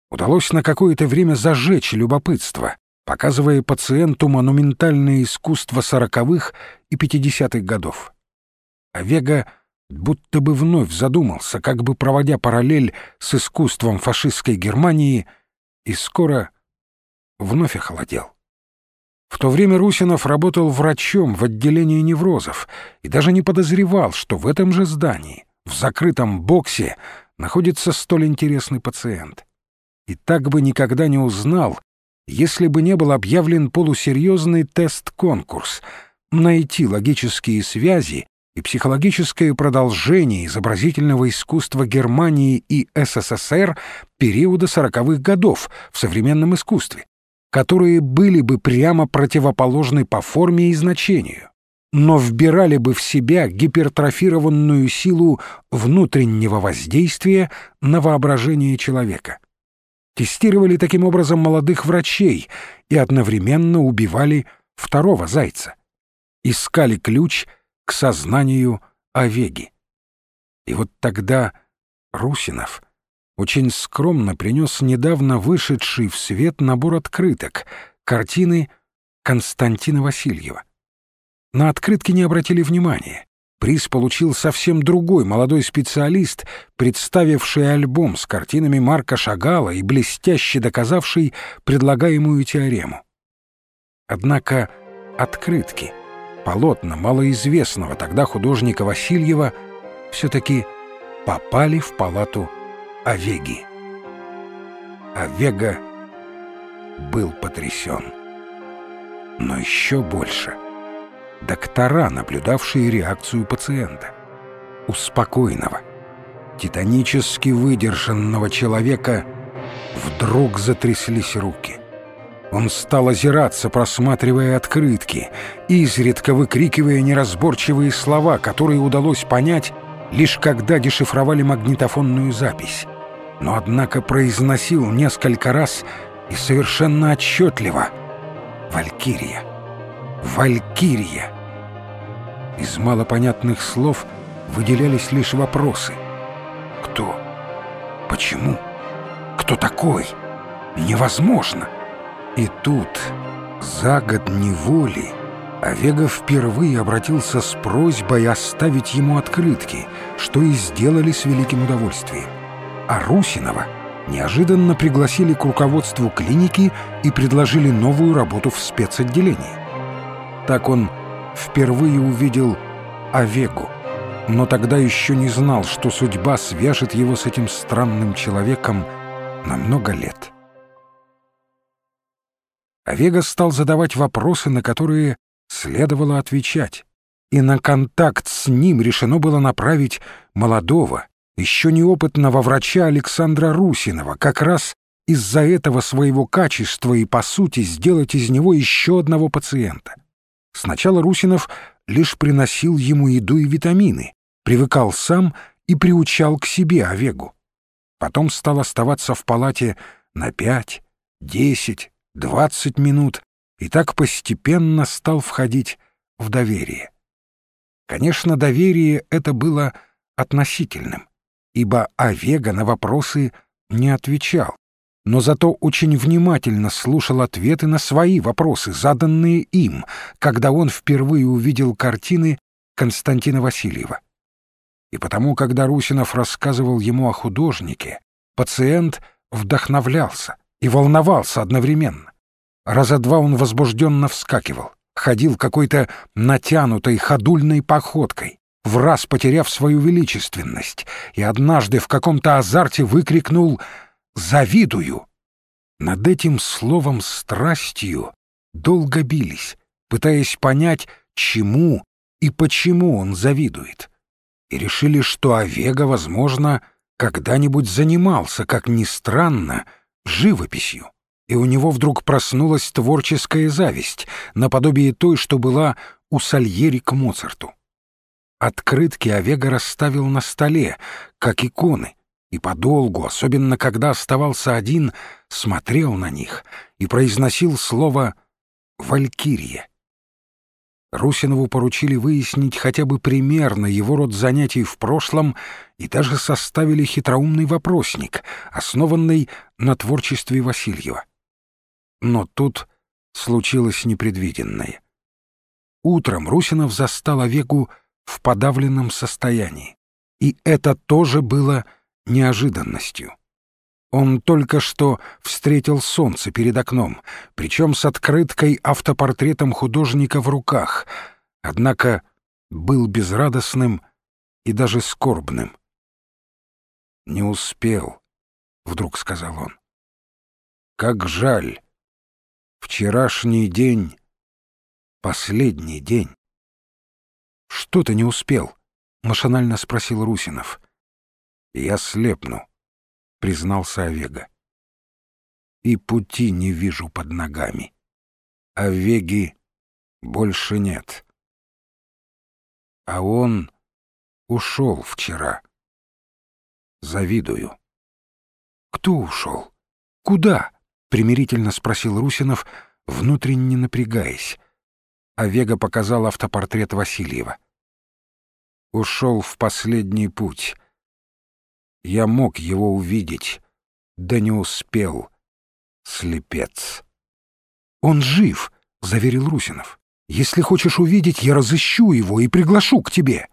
удалось на какое-то время зажечь любопытство, показывая пациенту монументальное искусство 40-х и 50-х годов. Овега будто бы вновь задумался, как бы проводя параллель с искусством фашистской Германии, и скоро вновь охолодел. В то время Русинов работал врачом в отделении неврозов и даже не подозревал, что в этом же здании, в закрытом боксе, находится столь интересный пациент. И так бы никогда не узнал, если бы не был объявлен полусерьезный тест-конкурс «Найти логические связи и психологическое продолжение изобразительного искусства Германии и СССР периода 40-х годов в современном искусстве», которые были бы прямо противоположны по форме и значению, но вбирали бы в себя гипертрофированную силу внутреннего воздействия на воображение человека. Тестировали таким образом молодых врачей и одновременно убивали второго зайца. Искали ключ к сознанию Овеги. И вот тогда Русинов очень скромно принес недавно вышедший в свет набор открыток, картины Константина Васильева. На открытки не обратили внимания. Приз получил совсем другой молодой специалист, представивший альбом с картинами Марка Шагала и блестяще доказавший предлагаемую теорему. Однако открытки, полотна малоизвестного тогда художника Васильева, все-таки попали в палату Овеги. Овега был потрясен. Но еще больше доктора, наблюдавшие реакцию пациента. У спокойного, титанически выдержанного человека вдруг затряслись руки. Он стал озираться, просматривая открытки, изредка выкрикивая неразборчивые слова, которые удалось понять, лишь когда дешифровали магнитофонную запись. Но, однако, произносил несколько раз и совершенно отчетливо: «Валькирия! Валькирия!» Из малопонятных слов выделялись лишь вопросы: кто? Почему? Кто такой? Невозможно! И тут, за год неволи, Овега впервые обратился с просьбой оставить ему открытки, что и сделали с великим удовольствием. А Русинова неожиданно пригласили к руководству клиники и предложили новую работу в спецотделении. Так он впервые увидел Овегу, но тогда еще не знал, что судьба свяжет его с этим странным человеком на много лет. Овега стал задавать вопросы, на которые следовало отвечать, и на контакт с ним решено было направить молодого, еще неопытного врача Александра Русинова, как раз из-за этого своего качества и, по сути, сделать из него еще одного пациента. Сначала Русинов лишь приносил ему еду и витамины, привыкал сам и приучал к себе Овегу. Потом стал оставаться в палате на 5, 10, 20 минут и так постепенно стал входить в доверие. Конечно, доверие это было относительным, ибо Овега на вопросы не отвечал, но зато очень внимательно слушал ответы на свои вопросы, заданные им, когда он впервые увидел картины Константина Васильева. И потому, когда Русинов рассказывал ему о художнике, пациент вдохновлялся и волновался одновременно. Раза два он возбужденно вскакивал, ходил какой-то натянутой ходульной походкой, враз потеряв свою величественность, и однажды в каком-то азарте выкрикнул «Завидую!». Над этим словом «страстью» долго бились, пытаясь понять, чему и почему он завидует, и решили, что Овега, возможно, когда-нибудь занимался, как ни странно, живописью, и у него вдруг проснулась творческая зависть, наподобие той, что была у Сальери к Моцарту. Открытки Овега расставил на столе, как иконы, и подолгу, особенно когда оставался один, смотрел на них и произносил слово «Валькирия». Русинову поручили выяснить хотя бы примерно его род занятий в прошлом и даже составили хитроумный вопросник, основанный на творчестве Васильева. Но тут случилось непредвиденное. Утром Русинов застал Овегу в подавленном состоянии, и это тоже было неожиданностью. Он только что встретил солнце перед окном, причем с открыткой автопортретом художника в руках, однако был безрадостным и даже скорбным. «Не успел», — вдруг сказал он. «Как жаль! Вчерашний день — последний день». «Что ты не успел?» — машинально спросил Русинов. «Я слепну», — признался Овега. «И пути не вижу под ногами. Овеги больше нет. А он ушел вчера. Завидую». «Кто ушел? Куда?» — примирительно спросил Русинов, внутренне напрягаясь. Овега показал автопортрет Васильева. «Ушел в последний путь. Я мог его увидеть, да не успел. Слепец». «Он жив», — заверил Русинов. «Если хочешь увидеть, я разыщу его и приглашу к тебе».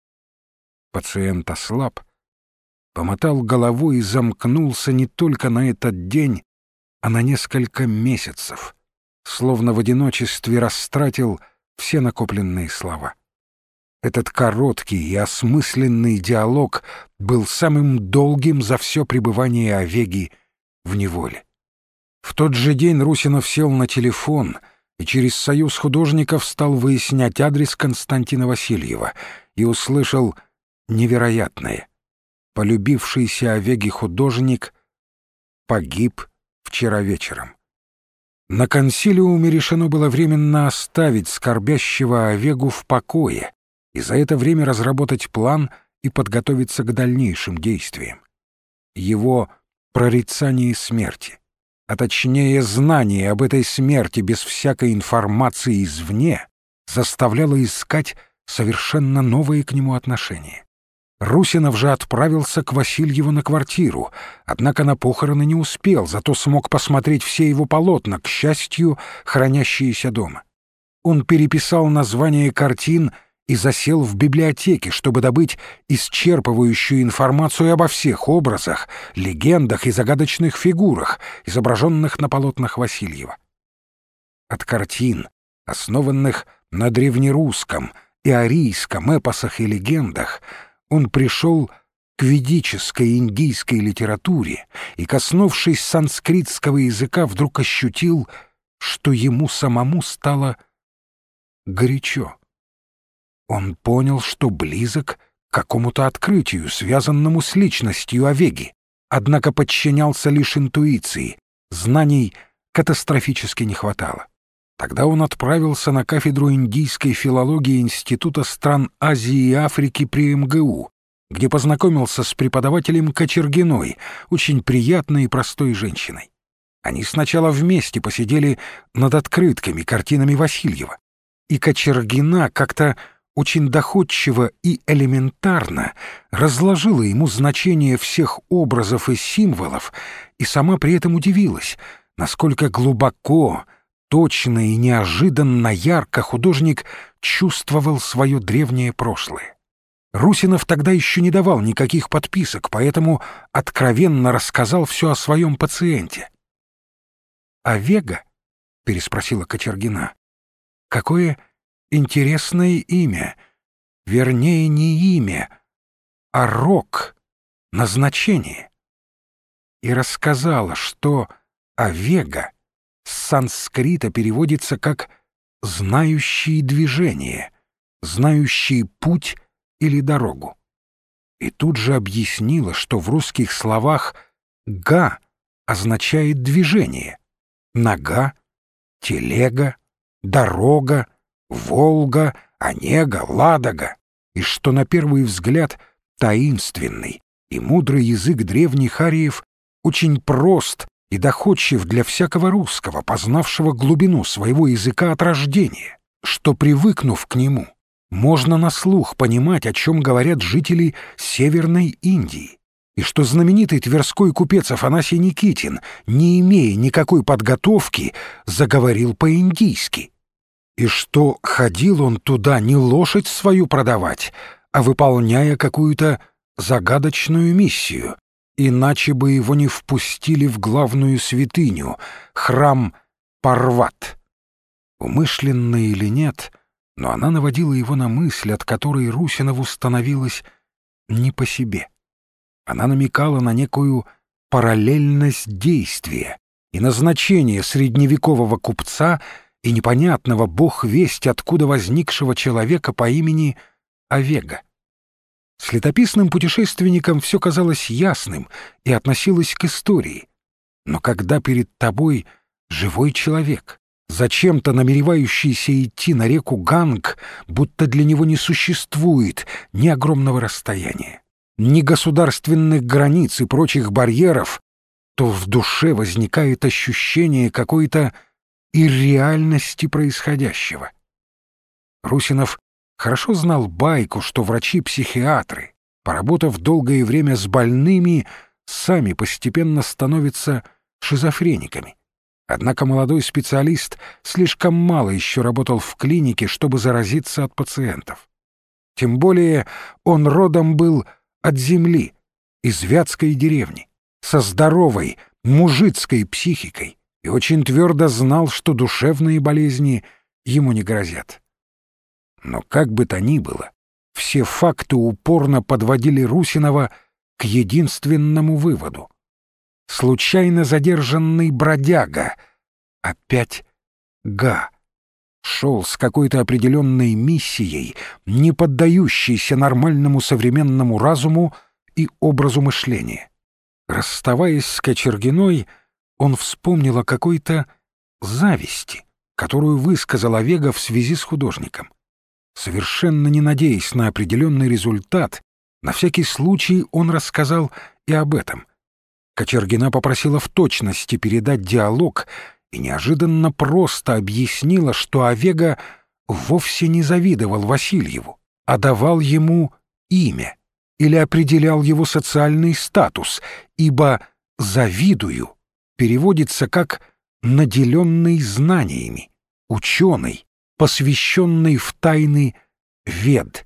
Пациент ослаб, помотал головой и замкнулся не только на этот день, а на несколько месяцев, словно в одиночестве растратил все накопленные слова. Этот короткий и осмысленный диалог был самым долгим за все пребывание Овеги в неволе. В тот же день Русинов сел на телефон и через союз художников стал выяснять адрес Константина Васильева и услышал невероятное. Полюбившийся Овеге художник погиб вчера вечером. На консилиуме решено было временно оставить скорбящего Овегу в покое и за это время разработать план и подготовиться к дальнейшим действиям. Его прорицание смерти, а точнее знание об этой смерти без всякой информации извне, заставляло искать совершенно новые к нему отношения. Русинов же отправился к Васильеву на квартиру, однако на похороны не успел, зато смог посмотреть все его полотна, к счастью, хранящиеся дома. Он переписал названия картин и засел в библиотеке, чтобы добыть исчерпывающую информацию обо всех образах, легендах и загадочных фигурах, изображенных на полотнах Васильева. От картин, основанных на древнерусском и арийском эпосах и легендах, он пришел к ведической индийской литературе и, коснувшись санскритского языка, вдруг ощутил, что ему самому стало горячо. Он понял, что близок к какому-то открытию, связанному с личностью Овеги, однако подчинялся лишь интуиции, знаний катастрофически не хватало. Тогда он отправился на кафедру индийской филологии Института стран Азии и Африки при МГУ, где познакомился с преподавателем Кочергиной, очень приятной и простой женщиной. Они сначала вместе посидели над открытками, картинами Васильева, и Кочергина как-то очень доходчиво и элементарно разложила ему значение всех образов и символов, и сама при этом удивилась, насколько глубоко, точно и неожиданно ярко художник чувствовал свое древнее прошлое. Русинов тогда еще не давал никаких подписок, поэтому откровенно рассказал все о своем пациенте. «Овега?» — переспросила Кочергина. «Какое интересное имя. Вернее, не имя, а рок, назначение». И рассказала, что Овега с санскрита переводится как «знающий движение», «знающий путь» или «дорогу». И тут же объяснила, что в русских словах «га» означает «движение», «нога», «телега», «дорога», «Волга», «Онега», «Ладога», и что на первый взгляд таинственный и мудрый язык древних ариев очень прост и доходчив для всякого русского, познавшего глубину своего языка от рождения. что, привыкнув к нему, можно на слух понимать, о чем говорят жители Северной Индии, и что знаменитый тверской купец Афанасий Никитин, не имея никакой подготовки, заговорил по-индийски, и что ходил он туда не лошадь свою продавать, а выполняя какую-то загадочную миссию, иначе бы его не впустили в главную святыню — храм Парват. Умышленно или нет, но она наводила его на мысль, от которой Русинову становилось не по себе. Она намекала на некую параллельность действия и назначение средневекового купца и непонятного бог весть откуда возникшего человека по имени Овега. С летописным путешественником все казалось ясным и относилось к истории. Но когда перед тобой живой человек, зачем-то намеревающийся идти на реку Ганг, будто для него не существует ни огромного расстояния, ни государственных границ и прочих барьеров, то в душе возникает ощущение какой-то ирреальности происходящего. Русинов хорошо знал байку, что врачи-психиатры, поработав долгое время с больными, сами постепенно становятся шизофрениками. Однако молодой специалист слишком мало еще работал в клинике, чтобы заразиться от пациентов. Тем более он родом был от земли, из вятской деревни, со здоровой, мужицкой психикой, и очень твердо знал, что душевные болезни ему не грозят. Но как бы то ни было, все факты упорно подводили Русинова к единственному выводу. Случайно задержанный бродяга, опять Га, шел с какой-то определенной миссией, не поддающейся нормальному современному разуму и образу мышления. Расставаясь с Кочергиной, он вспомнил о какой-то зависти, которую высказал Овега в связи с художником. Совершенно не надеясь на определенный результат, на всякий случай он рассказал и об этом. Кочергина попросила в точности передать диалог и неожиданно просто объяснила, что Овега вовсе не завидовал Васильеву, а давал ему имя или определял его социальный статус, ибо «завидую» переводится как «наделенный знаниями», «ученый», посвященный в тайны Вед.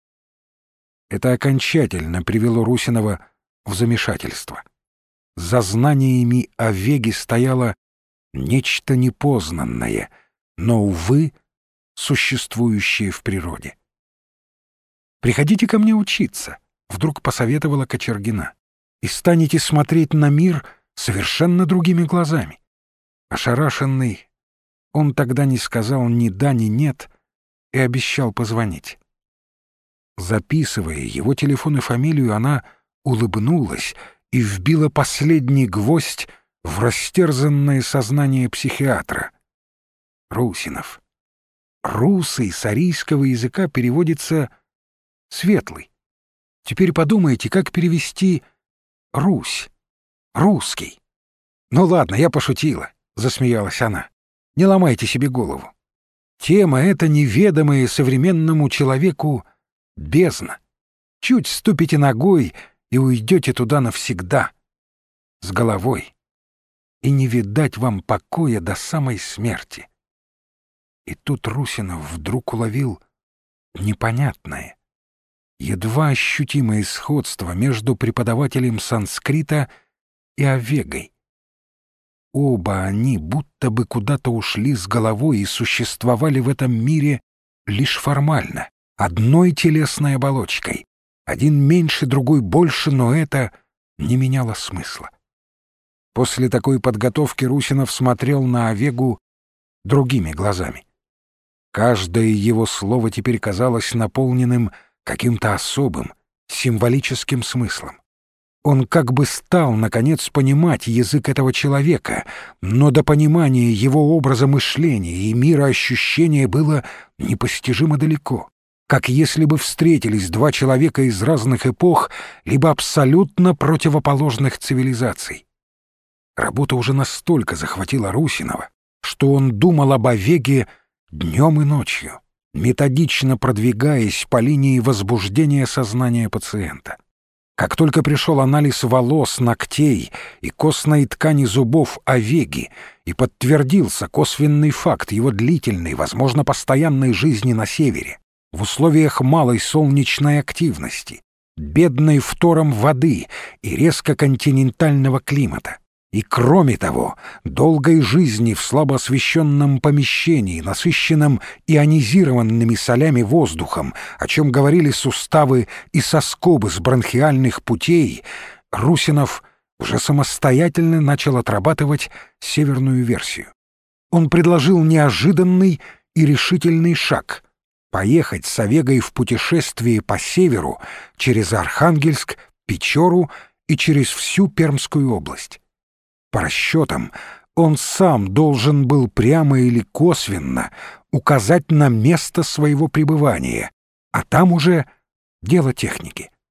Это окончательно привело Русинова в замешательство. За знаниями Овеги стояло нечто непознанное, но, увы, существующее в природе. «Приходите ко мне учиться», — вдруг посоветовала Кочергина, «и станете смотреть на мир совершенно другими глазами». Ошарашенный, он тогда не сказал ни да, ни нет и обещал позвонить. Записывая его телефон и фамилию, она улыбнулась и вбила последний гвоздь в растерзанное сознание психиатра. Русинов. Русый с арийского языка переводится «светлый». Теперь подумайте, как перевести «Русь», «русский». «Ну ладно, я пошутила», — засмеялась она. «Не ломайте себе голову. Тема эта неведомая современному человеку бездна. Чуть ступите ногой и уйдете туда навсегда, с головой, и не видать вам покоя до самой смерти». И тут Русинов вдруг уловил непонятное, едва ощутимое сходство между преподавателем санскрита и Овегой. Оба они будто бы куда-то ушли с головой и существовали в этом мире лишь формально, одной телесной оболочкой. Один меньше, другой больше, но это не меняло смысла. После такой подготовки Русинов смотрел на Овегу другими глазами. Каждое его слово теперь казалось наполненным каким-то особым, символическим смыслом. Он как бы стал, наконец, понимать язык этого человека, но до понимания его образа мышления и мира ощущения было непостижимо далеко, как если бы встретились два человека из разных эпох, либо абсолютно противоположных цивилизаций. Работа уже настолько захватила Русинова, что он думал об Овеге днем и ночью, методично продвигаясь по линии возбуждения сознания пациента. Как только пришел анализ волос, ногтей и костной ткани зубов Овеги и подтвердился косвенный факт его длительной, возможно, постоянной жизни на севере, в условиях малой солнечной активности, бедной фтором воды и резко континентального климата, и, кроме того, долгой жизни в слабо освещенном помещении, насыщенном ионизированными солями воздухом, о чем говорили суставы и соскобы с бронхиальных путей, Русинов уже самостоятельно начал отрабатывать северную версию. Он предложил неожиданный и решительный шаг — поехать с Овегой в путешествие по северу через Архангельск, Печору и через всю Пермскую область. По расчетам, он сам должен был прямо или косвенно указать на место своего пребывания, а там уже дело техники.